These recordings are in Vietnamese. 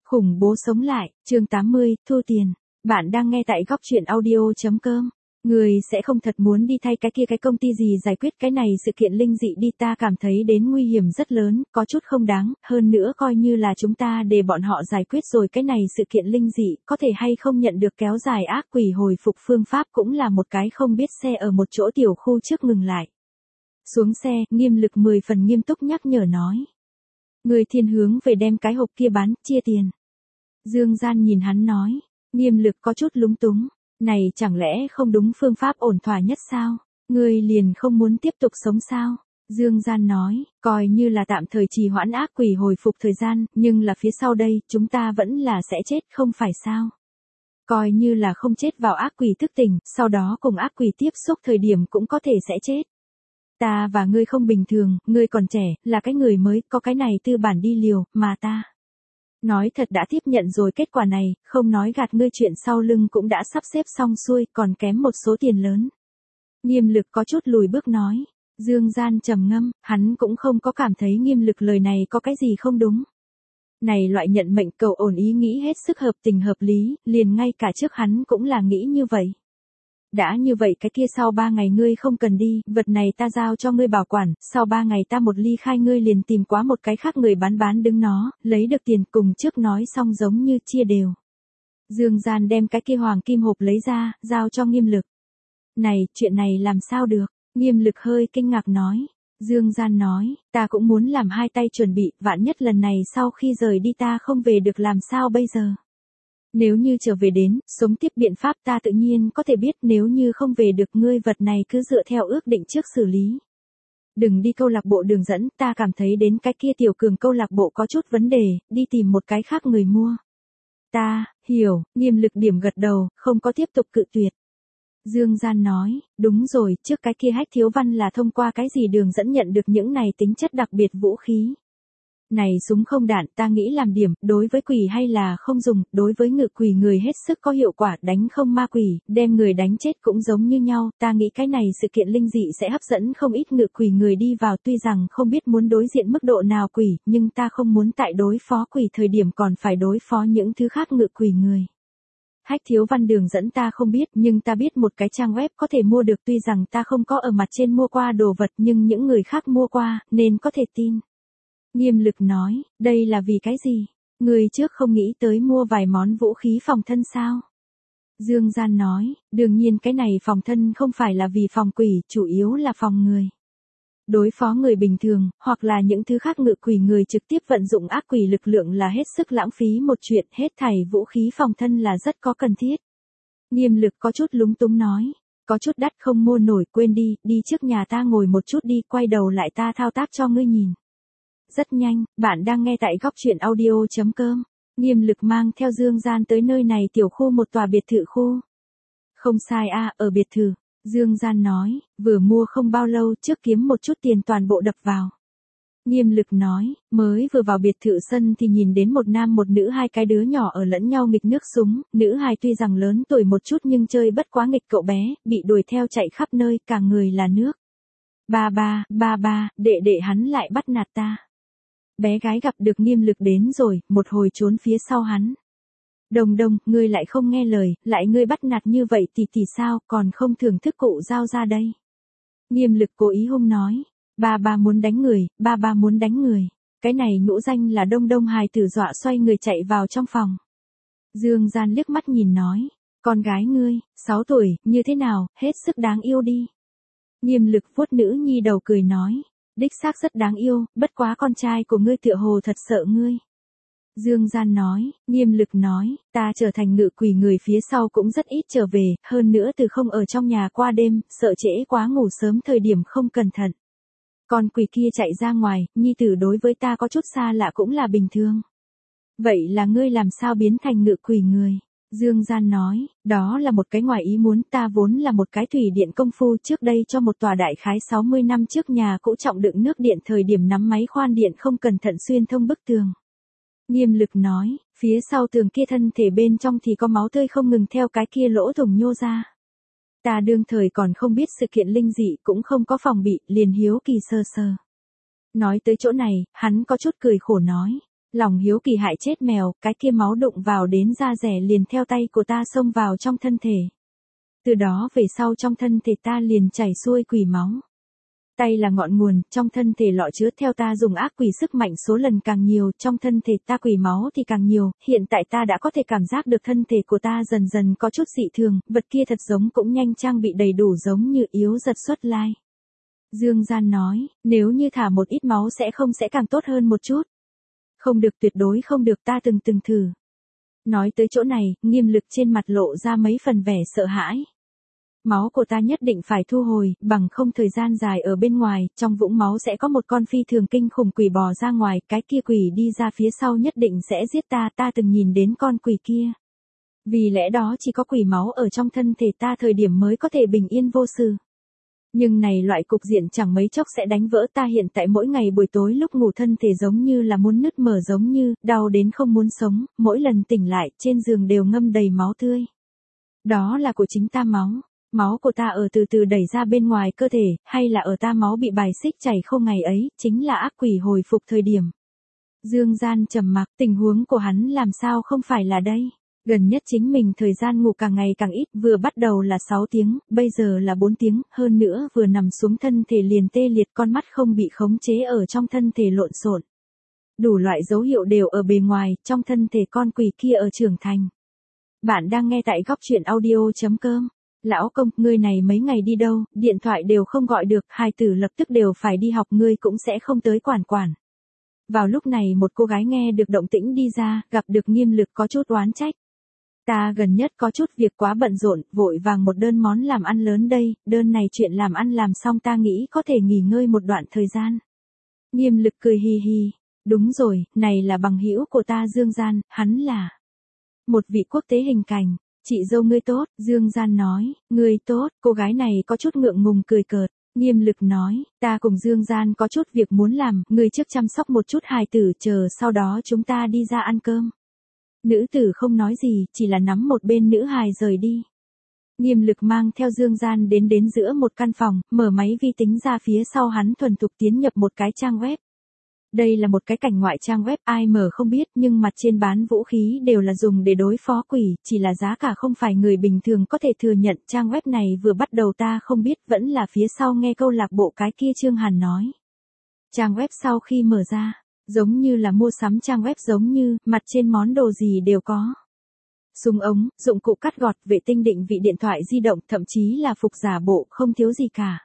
Khủng bố sống lại, chương 80, thu tiền. Bạn đang nghe tại góc chuyện audio.com. Người sẽ không thật muốn đi thay cái công ty gì giải quyết cái này sự kiện linh dị đi, ta cảm thấy đến nguy hiểm rất lớn, có chút không đáng, hơn nữa coi như là chúng ta để bọn họ giải quyết rồi cái này sự kiện linh dị, có thể hay không nhận được kéo dài ác quỷ hồi phục phương pháp cũng là một cái không biết. Xe ở một chỗ tiểu khu trước ngừng lại. Xuống xe, Nghiêm Lực 10 phần nghiêm túc nhắc nhở nói. Người thiên hướng về đem cái hộp kia bán, chia tiền. Dương Gian nhìn hắn nói, Nghiêm Lực có chút lúng túng, này chẳng lẽ không đúng phương pháp ổn thỏa nhất sao? Ngươi liền không muốn tiếp tục sống sao? Dương Gian nói, coi như là tạm thời trì hoãn ác quỷ hồi phục thời gian, nhưng là phía sau đây, chúng ta vẫn là sẽ chết không phải sao? Coi như là không chết vào ác quỷ thức tỉnh, sau đó cùng ác quỷ tiếp xúc thời điểm cũng có thể sẽ chết. Ta và ngươi không bình thường, ngươi còn trẻ, là cái người mới, có cái này tư bản đi liều, mà ta. Nói thật đã tiếp nhận rồi kết quả này, không nói gạt ngươi, chuyện sau lưng cũng đã sắp xếp xong xuôi, còn kém một số tiền lớn. Nghiêm Lực có chút lùi bước nói. Dương Gian trầm ngâm, hắn cũng không có cảm thấy Nghiêm Lực lời này có cái gì không đúng. Này loại nhận mệnh cầu ổn ý nghĩ hết sức hợp tình hợp lý, liền ngay cả trước hắn cũng là nghĩ như vậy. Đã như vậy cái kia sau 3 ngày ngươi không cần đi, vật này ta giao cho ngươi bảo quản, sau 3 ngày ta một ly khai ngươi liền tìm quá một cái khác người bán đứng nó, lấy được tiền cùng trước nói xong giống như chia đều. Dương Gian đem cái kia hoàng kim hộp lấy ra, giao cho Nghiêm Lực. Này, chuyện này làm sao được? Nghiêm Lực hơi kinh ngạc nói. Dương Gian nói, ta cũng muốn làm hai tay chuẩn bị, vạn nhất lần này sau khi rời đi ta không về được làm sao bây giờ? Nếu như trở về đến, sống tiếp biện pháp ta tự nhiên có thể biết, nếu như không về được ngươi vật này cứ dựa theo ước định trước xử lý. Đừng đi câu lạc bộ đường dẫn, ta cảm thấy đến cái kia tiểu cường câu lạc bộ có chút vấn đề, đi tìm một cái khác người mua. Ta, hiểu, Nghiêm Lực điểm gật đầu, không có tiếp tục cự tuyệt. Dương Gian nói, đúng rồi, trước cái kia Hách Thiếu Văn là thông qua cái gì đường dẫn nhận được những này tính chất đặc biệt vũ khí. Này súng không đạn ta nghĩ làm điểm, đối với quỷ hay là không dùng, đối với ngự quỷ người hết sức có hiệu quả, đánh không ma quỷ, đem người đánh chết cũng giống như nhau, ta nghĩ cái này sự kiện linh dị sẽ hấp dẫn không ít ngự quỷ người đi vào, tuy rằng không biết muốn đối diện mức độ nào quỷ, nhưng ta không muốn tại đối phó quỷ thời điểm còn phải đối phó những thứ khác ngự quỷ người. Hách Thiếu Văn đường dẫn ta không biết, nhưng ta biết một cái trang web có thể mua được, tuy rằng ta không có ở mặt trên mua qua đồ vật nhưng những người khác mua qua, nên có thể tin. Nghiêm Lực nói, đây là vì cái gì? Người trước không nghĩ tới mua vài món vũ khí phòng thân sao? Dương Gian nói, đương nhiên cái này phòng thân không phải là vì phòng quỷ, chủ yếu là phòng người. Đối phó người bình thường, hoặc là những thứ khác ngự quỷ người trực tiếp vận dụng ác quỷ lực lượng là hết sức lãng phí một chuyện, hết thảy vũ khí phòng thân là rất có cần thiết. Nghiêm Lực có chút lúng túng nói, có chút đắt không mua nổi, quên đi, đi trước nhà ta ngồi một chút đi, quay đầu lại ta thao tác cho ngươi nhìn. Rất nhanh, bạn đang nghe tại góc chuyện audio.com. Nghiêm Lực mang theo Dương Gian tới nơi này tiểu khu một tòa biệt thự khu. Không sai a, ở biệt thự. Dương Gian nói, vừa mua không bao lâu trước kiếm một chút tiền toàn bộ đập vào. Nghiêm Lực nói, mới vừa vào biệt thự sân thì nhìn đến một nam một nữ, hai cái đứa nhỏ ở lẫn nhau nghịch nước súng, nữ hài tuy rằng lớn tuổi một chút nhưng chơi bất quá nghịch, cậu bé, bị đuổi theo chạy khắp nơi, cả người là nước. Ba, đệ hắn lại bắt nạt ta. Bé gái gặp được Nghiêm Lực đến rồi, một hồi trốn phía sau hắn. Đồng, ngươi lại không nghe lời, lại ngươi bắt nạt như vậy thì sao, còn không thưởng thức cụ giao ra đây. Nghiêm Lực cố ý hung nói, ba muốn đánh người, ba muốn đánh người. Cái này nhũ danh là Đông hài tử dọa xoay người chạy vào trong phòng. Dương Gian liếc mắt nhìn nói, con gái ngươi, 6 tuổi, như thế nào, hết sức đáng yêu đi. Nghiêm Lực vuốt nữ nhi đầu cười nói, đích xác rất đáng yêu, bất quá con trai của ngươi tựa hồ thật sợ ngươi. Dương Gian nói, Nghiêm Lực nói, ta trở thành ngự quỷ người phía sau cũng rất ít trở về, hơn nữa từ không ở trong nhà qua đêm, sợ trễ quá ngủ sớm thời điểm không cẩn thận. Con quỷ kia chạy ra ngoài, nhi tử đối với ta có chút xa lạ cũng là bình thường. Vậy là ngươi làm sao biến thành ngự quỷ người? Dương Gian nói, đó là một cái ngoài ý muốn, ta vốn là một cái thủy điện công phu, trước đây cho một tòa đại khái 60 năm trước nhà cũ trọng đựng nước điện, thời điểm nắm máy khoan điện không cẩn thận xuyên thông bức tường. Nghiêm Lực nói, phía sau tường kia thân thể bên trong thì có máu tươi không ngừng theo cái kia lỗ thủng nhô ra. Ta đương thời còn không biết sự kiện linh dị, cũng không có phòng bị, liền hiếu kỳ sơ. Nói tới chỗ này, hắn có chút cười khổ nói, Lòng hiếu kỳ hại chết mèo, cái kia máu đụng vào đến da rẻ liền theo tay của ta xông vào trong thân thể. Từ đó về sau trong thân thể ta liền chảy xuôi quỷ máu. Tay là ngọn nguồn, trong thân thể lọ chứa theo ta dùng ác quỷ sức mạnh số lần càng nhiều, trong thân thể ta quỷ máu thì càng nhiều, hiện tại ta đã có thể cảm giác được thân thể của ta dần dần có chút dị thường, vật kia thật giống cũng nhanh trang bị đầy đủ giống như yếu giật xuất lai. Dương Gian nói, nếu như thả một ít máu sẽ càng tốt hơn một chút. Không được, tuyệt đối không được, ta từng thử. Nói tới chỗ này, Nghiêm Lực trên mặt lộ ra mấy phần vẻ sợ hãi. Máu của ta nhất định phải thu hồi, bằng không thời gian dài ở bên ngoài, trong vũng máu sẽ có một con phi thường kinh khủng quỷ bò ra ngoài, cái kia quỷ đi ra phía sau nhất định sẽ giết ta từng nhìn đến con quỷ kia. Vì lẽ đó chỉ có quỷ máu ở trong thân thể ta thời điểm mới có thể bình yên vô sự. Nhưng này loại cục diện chẳng mấy chốc sẽ đánh vỡ, ta hiện tại mỗi ngày buổi tối lúc ngủ thân thể giống như là muốn nứt mở, giống như đau đến không muốn sống, mỗi lần tỉnh lại trên giường đều ngâm đầy máu tươi. Đó là của chính ta máu. Máu của ta ở từ từ đẩy ra bên ngoài cơ thể, hay là ở ta máu bị bài xích chảy không ngày ấy, chính là ác quỷ hồi phục thời điểm. Dương Gian trầm mặc, tình huống của hắn làm sao không phải là đây. Gần nhất chính mình thời gian ngủ càng ngày càng ít, vừa bắt đầu là 6 tiếng, bây giờ là 4 tiếng, hơn nữa vừa nằm xuống thân thể liền tê liệt, con mắt không bị khống chế ở trong thân thể lộn xộn. Đủ loại dấu hiệu đều ở bề ngoài, trong thân thể con quỷ kia ở trưởng thành. Bạn đang nghe tại góc truyện audio.com. Lão công, ngươi này mấy ngày đi đâu, điện thoại đều không gọi được, hai tử lập tức đều phải đi học, ngươi cũng sẽ không tới quản. Vào lúc này một cô gái nghe được động tĩnh đi ra, gặp được Nghiêm Lực có chút oán trách. Ta gần nhất có chút việc quá bận rộn, vội vàng một đơn món làm ăn lớn đây, đơn này chuyện làm ăn làm xong ta nghĩ có thể nghỉ ngơi một đoạn thời gian. Nghiêm Lực cười hì hì, đúng rồi, này là bằng hữu của ta Dương Gian, hắn là một vị quốc tế hình cảnh. Chị dâu ngươi tốt, Dương Gian nói, ngươi tốt, cô gái này có chút ngượng ngùng cười cợt. Nghiêm Lực nói, ta cùng Dương Gian có chút việc muốn làm, ngươi trước chăm sóc một chút hài tử, chờ sau đó chúng ta đi ra ăn cơm. Nữ tử không nói gì, chỉ là nắm một bên nữ hài rời đi. Nghiêm Lực mang theo Dương Gian đến giữa một căn phòng, mở máy vi tính ra, phía sau hắn thuần thục tiến nhập một cái trang web. Đây là một cái cảnh ngoại trang web, ai mở không biết, nhưng mặt trên bán vũ khí đều là dùng để đối phó quỷ, chỉ là giá cả không phải người bình thường có thể thừa nhận. Trang web này vừa bắt đầu ta không biết, vẫn là phía sau nghe câu lạc bộ cái kia Trương Hàn nói. Trang web sau khi mở ra, giống như là mua sắm trang web, giống như, mặt trên món đồ gì đều có. Súng ống, dụng cụ cắt gọt, vệ tinh định vị, điện thoại di động, thậm chí là phục giả bộ, không thiếu gì cả.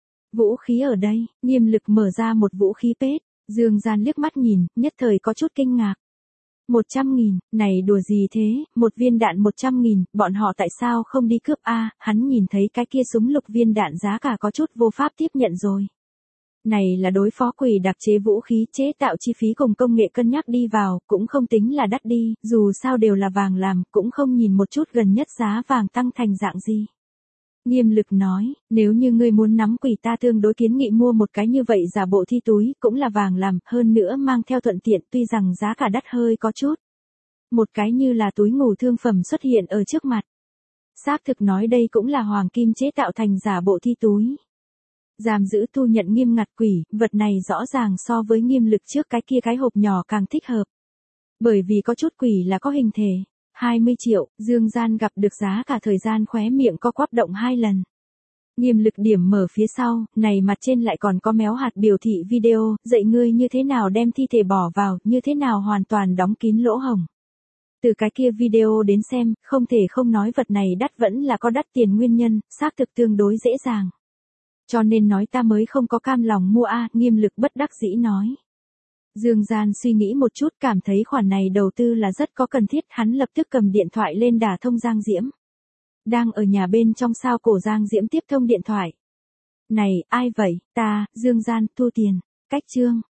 Vũ khí ở đây, Nghiêm Lực mở ra một vũ khí pết. Dương Gian liếc mắt nhìn, nhất thời có chút kinh ngạc. 100.000, này đùa gì thế, một viên đạn 100.000, bọn họ tại sao không đi cướp a? Hắn nhìn thấy cái kia súng lục viên đạn giá cả có chút vô pháp tiếp nhận rồi. Này là đối phó quỷ đặc chế vũ khí, chế tạo chi phí cùng công nghệ cân nhắc đi vào, cũng không tính là đắt đi, dù sao đều là vàng làm, cũng không nhìn một chút gần nhất giá vàng tăng thành dạng gì. Nghiêm Lực nói, nếu như ngươi muốn nắm quỷ ta tương đối kiến nghị mua một cái như vậy giả bộ thi túi, cũng là vàng làm, hơn nữa mang theo thuận tiện, tuy rằng giá cả đắt hơi có chút. Một cái như là túi ngủ thương phẩm xuất hiện ở trước mặt. Xác thực nói đây cũng là hoàng kim chế tạo thành giả bộ thi túi. Giam giữ thu nhận nghiêm ngặt quỷ, vật này rõ ràng so với Nghiêm Lực trước cái kia cái hộp nhỏ càng thích hợp. Bởi vì có chút quỷ là có hình thể. 20 triệu, Dương Gian gặp được giá cả, thời gian khóe miệng co quắp động 2 lần. Nghiêm Lực điểm mở phía sau, này mặt trên lại còn có méo hạt biểu thị video, dạy ngươi như thế nào đem thi thể bỏ vào, như thế nào hoàn toàn đóng kín lỗ hổng. Từ cái kia video đến xem, không thể không nói vật này đắt, vẫn là có đắt tiền nguyên nhân, xác thực tương đối dễ dàng. Cho nên nói ta mới không có cam lòng mua a, Nghiêm Lực bất đắc dĩ nói. Dương Gian suy nghĩ một chút, cảm thấy khoản này đầu tư là rất có cần thiết, hắn lập tức cầm điện thoại lên đả thông Giang Diễm. Đang ở nhà bên trong sao cổ Giang Diễm tiếp thông điện thoại. Này, ai vậy, ta, Dương Gian, thu tiền, cách chương.